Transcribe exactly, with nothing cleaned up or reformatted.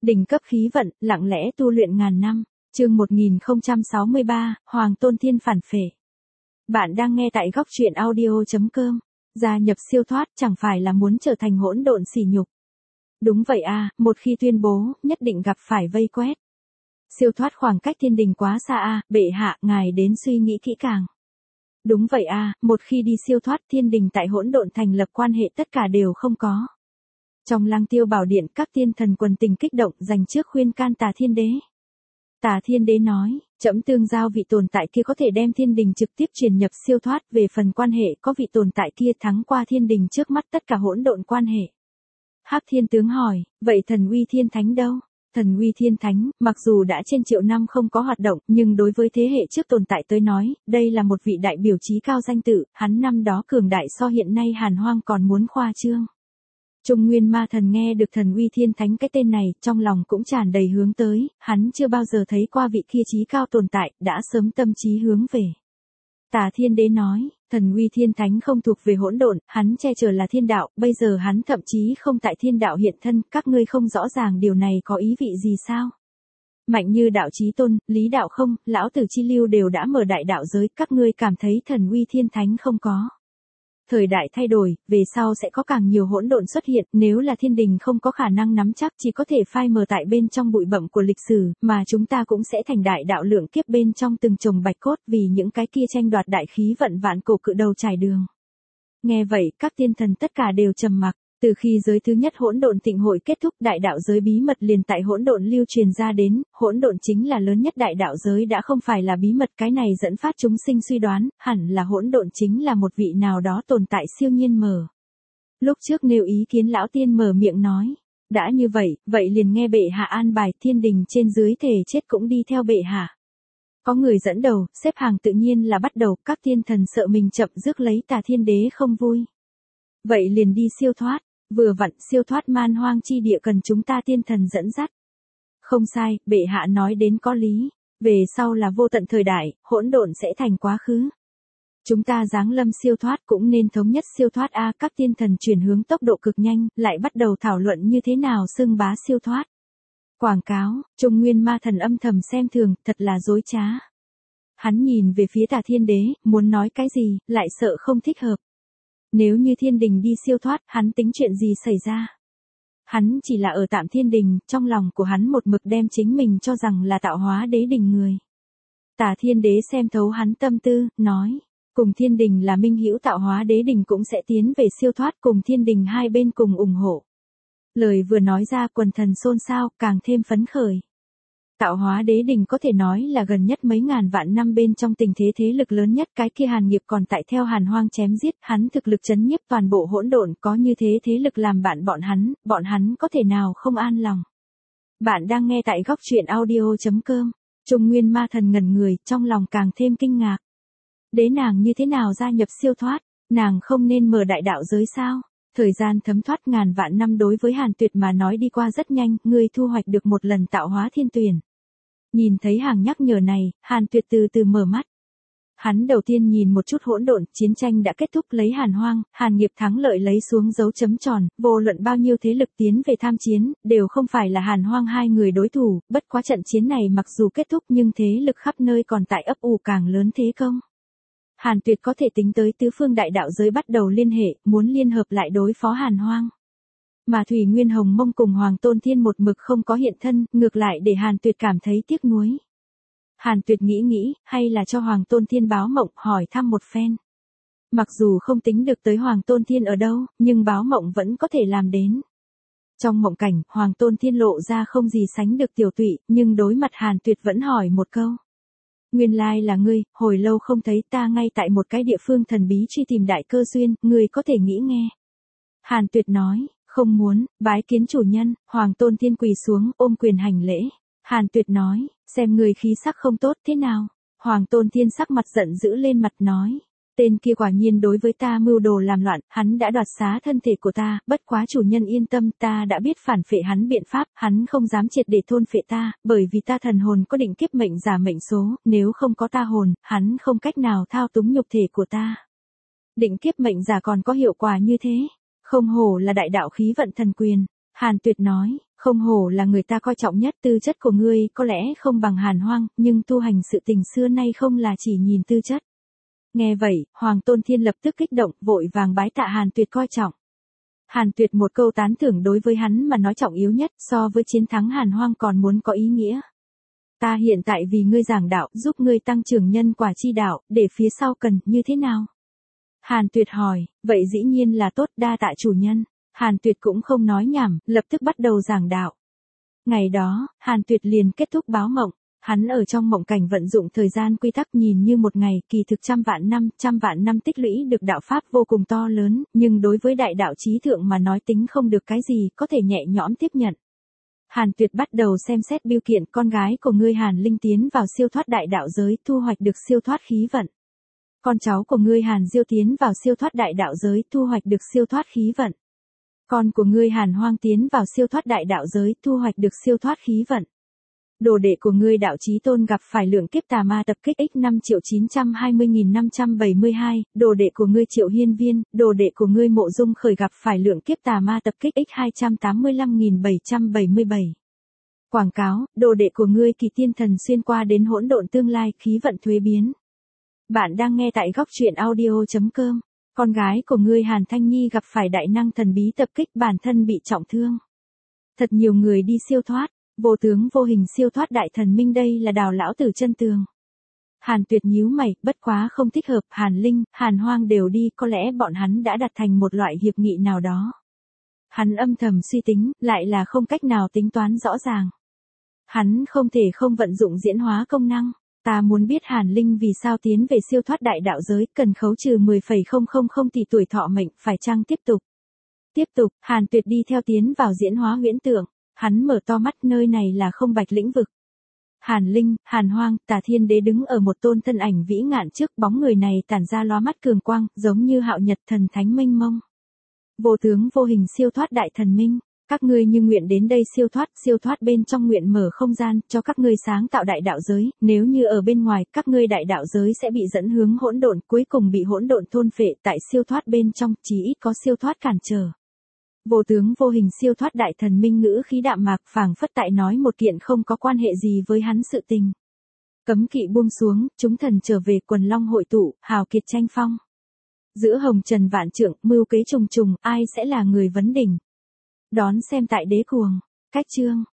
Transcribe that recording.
Đỉnh cấp khí vận, lặng lẽ tu luyện ngàn năm. Chương một nghìn không trăm sáu mươi ba, Hoàng Tôn Thiên phản phệ. Bạn đang nghe tại góc truyện audio chấm com. Gia nhập siêu thoát chẳng phải là muốn trở thành hỗn độn sỉ nhục. Đúng vậy à, một khi tuyên bố, nhất định gặp phải vây quét. Siêu thoát khoảng cách thiên đình quá xa à, bệ hạ, ngài đến suy nghĩ kỹ càng. Đúng vậy à, một khi đi siêu thoát thiên đình tại hỗn độn thành lập quan hệ tất cả đều không có. Trong Lăng Tiêu Bảo Điện, các tiên thần quần tình kích động dành trước khuyên can Tà Thiên Đế. Tà Thiên Đế nói, trẫm tương giao vị tồn tại kia có thể đem thiên đình trực tiếp truyền nhập siêu thoát, về phần quan hệ có vị tồn tại kia thắng qua thiên đình trước mắt tất cả hỗn độn quan hệ. Hắc Thiên Tướng hỏi, vậy thần uy thiên thánh đâu? Thần uy thiên thánh, mặc dù đã trên triệu năm không có hoạt động, nhưng đối với thế hệ trước tồn tại tới nói, đây là một vị đại biểu trí cao danh tự, hắn năm đó cường đại so hiện nay Hàn Hoang còn muốn khoa trương. Trung Nguyên Ma Thần nghe được thần uy thiên thánh cái tên này, trong lòng cũng tràn đầy hướng tới, hắn chưa bao giờ thấy qua vị kia trí cao tồn tại, đã sớm tâm trí hướng về. Tà Thiên Đế nói, thần uy thiên thánh không thuộc về hỗn độn, hắn che chở là thiên đạo, bây giờ hắn thậm chí không tại thiên đạo hiện thân, các ngươi không rõ ràng điều này có ý vị gì sao? Mạnh như đạo chí tôn, lý đạo không, lão tử chi lưu đều đã mở đại đạo giới, các ngươi cảm thấy thần uy thiên thánh không có. Thời đại thay đổi, về sau sẽ có càng nhiều hỗn độn xuất hiện, nếu là thiên đình không có khả năng nắm chắc chỉ có thể phai mờ tại bên trong bụi bặm của lịch sử, mà chúng ta cũng sẽ thành đại đạo lượng kiếp bên trong từng chồng bạch cốt vì những cái kia tranh đoạt đại khí vận vạn cổ cự đầu trải đường. Nghe vậy, các tiên thần tất cả đều trầm mặc. Từ khi giới thứ nhất hỗn độn thịnh hội kết thúc, đại đạo giới bí mật liền tại hỗn độn lưu truyền ra đến, hỗn độn chính là lớn nhất đại đạo giới đã không phải là bí mật, cái này dẫn phát chúng sinh suy đoán, hẳn là hỗn độn chính là một vị nào đó tồn tại siêu nhiên mở. Lúc trước nêu ý kiến lão tiên mở miệng nói, đã như vậy, vậy liền nghe bệ hạ an bài, thiên đình trên dưới thể chết cũng đi theo bệ hạ. Có người dẫn đầu, xếp hàng tự nhiên là bắt đầu, các tiên thần sợ mình chậm rước lấy Tà Thiên Đế không vui. Vậy liền đi siêu thoát. Vừa vặn siêu thoát man hoang chi địa cần chúng ta tiên thần dẫn dắt. Không sai, bệ hạ nói đến có lý. Về sau là vô tận thời đại, hỗn độn sẽ thành quá khứ. Chúng ta giáng lâm siêu thoát cũng nên thống nhất siêu thoát a. Các tiên thần chuyển hướng tốc độ cực nhanh, lại bắt đầu thảo luận như thế nào xưng bá siêu thoát. Quảng cáo, Trung Nguyên Ma Thần âm thầm xem thường, thật là dối trá. Hắn nhìn về phía Tà Thiên Đế, muốn nói cái gì, lại sợ không thích hợp. Nếu như thiên đình đi siêu thoát, hắn tính chuyện gì xảy ra? Hắn chỉ là ở tạm thiên đình, trong lòng của hắn một mực đem chính mình cho rằng là tạo hóa đế đình người. Tà Thiên Đế xem thấu hắn tâm tư, nói, cùng thiên đình là minh hữu, tạo hóa đế đình cũng sẽ tiến về siêu thoát, cùng thiên đình hai bên cùng ủng hộ. Lời vừa nói ra quần thần xôn xao, càng thêm phấn khởi. Tạo hóa đế đình có thể nói là gần nhất mấy ngàn vạn năm bên trong tình thế thế lực lớn nhất, cái kia Hàn Nghiệp còn tại theo Hàn Hoang chém giết, hắn thực lực chấn nhiếp toàn bộ hỗn độn, có như thế thế lực làm bạn bọn hắn, bọn hắn có thể nào không an lòng. Bạn đang nghe tại góc truyện audio chấm com. Trung Nguyên Ma Thần ngẩn người, trong lòng càng thêm kinh ngạc. Đế nàng như thế nào gia nhập siêu thoát, nàng không nên mở đại đạo giới sao? Thời gian thấm thoát ngàn vạn năm đối với Hàn Tuyệt mà nói đi qua rất nhanh, ngươi thu hoạch được một lần tạo hóa thiên tuyển. Nhìn thấy hàng nhắc nhở này, Hàn Tuyệt từ từ mở mắt. Hắn đầu tiên nhìn một chút hỗn độn, chiến tranh đã kết thúc lấy Hàn Hoang, Hàn Nghiệp thắng lợi lấy xuống dấu chấm tròn, vô luận bao nhiêu thế lực tiến về tham chiến, đều không phải là Hàn Hoang hai người đối thủ, bất quá trận chiến này mặc dù kết thúc nhưng thế lực khắp nơi còn tại ấp ủ càng lớn thế công. Hàn Tuyệt có thể tính tới tứ phương đại đạo giới bắt đầu liên hệ, muốn liên hợp lại đối phó Hàn Hoang. Mà Thủy Nguyên Hồng Mông cùng Hoàng Tôn Thiên một mực không có hiện thân, ngược lại để Hàn Tuyệt cảm thấy tiếc nuối. Hàn Tuyệt nghĩ nghĩ, hay là cho Hoàng Tôn Thiên báo mộng, hỏi thăm một phen. Mặc dù không tính được tới Hoàng Tôn Thiên ở đâu, nhưng báo mộng vẫn có thể làm đến. Trong mộng cảnh, Hoàng Tôn Thiên lộ ra không gì sánh được tiểu tụy, nhưng đối mặt Hàn Tuyệt vẫn hỏi một câu. Nguyên lai là ngươi, hồi lâu không thấy, ta ngay tại một cái địa phương thần bí truy tìm đại cơ duyên, ngươi có thể nghĩ nghe. Hàn Tuyệt nói, không muốn, bái kiến chủ nhân. Hoàng Tôn Thiên quỳ xuống, ôm quyền hành lễ. Hàn Tuyệt nói, xem ngươi khí sắc không tốt thế nào. Hoàng Tôn Thiên sắc mặt giận dữ lên mặt nói, tên kia quả nhiên đối với ta mưu đồ làm loạn, hắn đã đoạt xá thân thể của ta, bất quá chủ nhân yên tâm, ta đã biết phản phệ hắn biện pháp, hắn không dám triệt để thôn phệ ta, bởi vì ta thần hồn có định kiếp mệnh giả mệnh số, nếu không có ta hồn, hắn không cách nào thao túng nhục thể của ta. Định kiếp mệnh giả còn có hiệu quả như thế, không hổ là đại đạo khí vận thần quyền. Hàn Tuyệt nói, Không hổ là người ta coi trọng nhất, tư chất của ngươi có lẽ không bằng Hàn Hoang, nhưng tu hành sự tình xưa nay không là chỉ nhìn tư chất. Nghe vậy, Hoàng Tôn Thiên lập tức kích động, vội vàng bái tạ Hàn Tuyệt coi trọng. Hàn Tuyệt một câu tán thưởng đối với hắn mà nói trọng yếu nhất, so với chiến thắng Hàn Hoang còn muốn có ý nghĩa. Ta hiện tại vì ngươi giảng đạo, giúp ngươi tăng trưởng nhân quả chi đạo, để phía sau cần như thế nào? Hàn Tuyệt hỏi, vậy dĩ nhiên là tốt, đa tạ chủ nhân. Hàn Tuyệt cũng không nói nhảm, lập tức bắt đầu giảng đạo. Ngày đó, Hàn Tuyệt liền kết thúc báo mộng. Hắn ở trong mộng cảnh vận dụng thời gian quy tắc nhìn như một ngày, kỳ thực trăm vạn năm, trăm vạn năm tích lũy được đạo pháp vô cùng to lớn, nhưng đối với đại đạo chí thượng mà nói tính không được cái gì, có thể nhẹ nhõm tiếp nhận. Hàn Tuyệt bắt đầu xem xét biêu kiện, con gái của ngươi Hàn Linh tiến vào siêu thoát đại đạo giới, thu hoạch được siêu thoát khí vận. Con cháu của ngươi Hàn Diêu tiến vào siêu thoát đại đạo giới, thu hoạch được siêu thoát khí vận. Con của ngươi Hàn Hoang tiến vào siêu thoát đại đạo giới, thu hoạch được siêu thoát khí vận. Đồ đệ của ngươi Đạo Chí Tôn gặp phải lượng kiếp tà ma tập kích x năm triệu chín trăm hai mươi nghìn năm trăm bảy mươi hai, đồ đệ của ngươi Triệu Hiên Viên, đồ đệ của ngươi Mộ Dung Khởi gặp phải lượng kiếp tà ma tập kích x hai trăm tám mươi lăm nghìn bảy trăm bảy mươi bảy. Quảng cáo, đồ đệ của ngươi Kỳ Tiên Thần xuyên qua đến hỗn độn tương lai, khí vận thuế biến. Bạn đang nghe tại góc truyện audio chấm com. Con gái của ngươi Hàn Thanh Nhi gặp phải đại năng thần bí tập kích, bản thân bị trọng thương. Thật nhiều người đi siêu thoát. Vô tướng vô hình siêu thoát đại thần minh, đây là Đào lão tử chân tường. Hàn Tuyệt nhíu mày, bất quá không thích hợp, Hàn Linh, Hàn Hoang đều đi, có lẽ bọn hắn đã đặt thành một loại hiệp nghị nào đó. Hắn âm thầm suy tính, lại là không cách nào tính toán rõ ràng. Hắn không thể không vận dụng diễn hóa công năng. Ta muốn biết Hàn Linh vì sao tiến về siêu thoát đại đạo giới, cần khấu trừ mười phẩy không không không tỷ tuổi thọ mệnh, phải chăng tiếp tục? Tiếp tục, Hàn Tuyệt đi theo tiến vào diễn hóa huyễn tượng. Hắn mở to mắt, nơi này là không bạch lĩnh vực. Hàn Linh, Hàn Hoang, Tà Thiên Đế đứng ở một tôn thân ảnh vĩ ngạn trước, bóng người này tản ra lóa mắt cường quang, giống như hạo nhật thần thánh mênh mông. Vô tướng vô hình siêu thoát đại thần minh, các ngươi như nguyện đến đây siêu thoát, siêu thoát bên trong nguyện mở không gian, cho các ngươi sáng tạo đại đạo giới, nếu như ở bên ngoài, các ngươi đại đạo giới sẽ bị dẫn hướng hỗn độn, cuối cùng bị hỗn độn thôn phệ, tại siêu thoát bên trong, chỉ ít có siêu thoát cản trở. Vô tướng vô hình siêu thoát đại thần minh ngữ khí đạm mạc, phảng phất tại nói một kiện không có quan hệ gì với hắn sự tình. Cấm kỵ buông xuống, chúng thần trở về, quần long hội tụ, hào kiệt tranh phong. Giữa hồng trần vạn trượng, mưu kế trùng trùng, ai sẽ là người vấn đỉnh? Đón xem tại Đế Cuồng. Cách chương